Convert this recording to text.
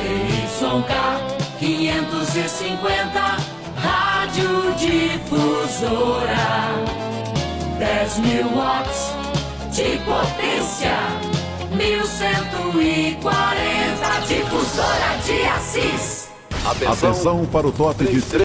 ZYK 550, rádio difusora, 10.000 watts de potência, 1140, difusora de Assis. Atenção para o top de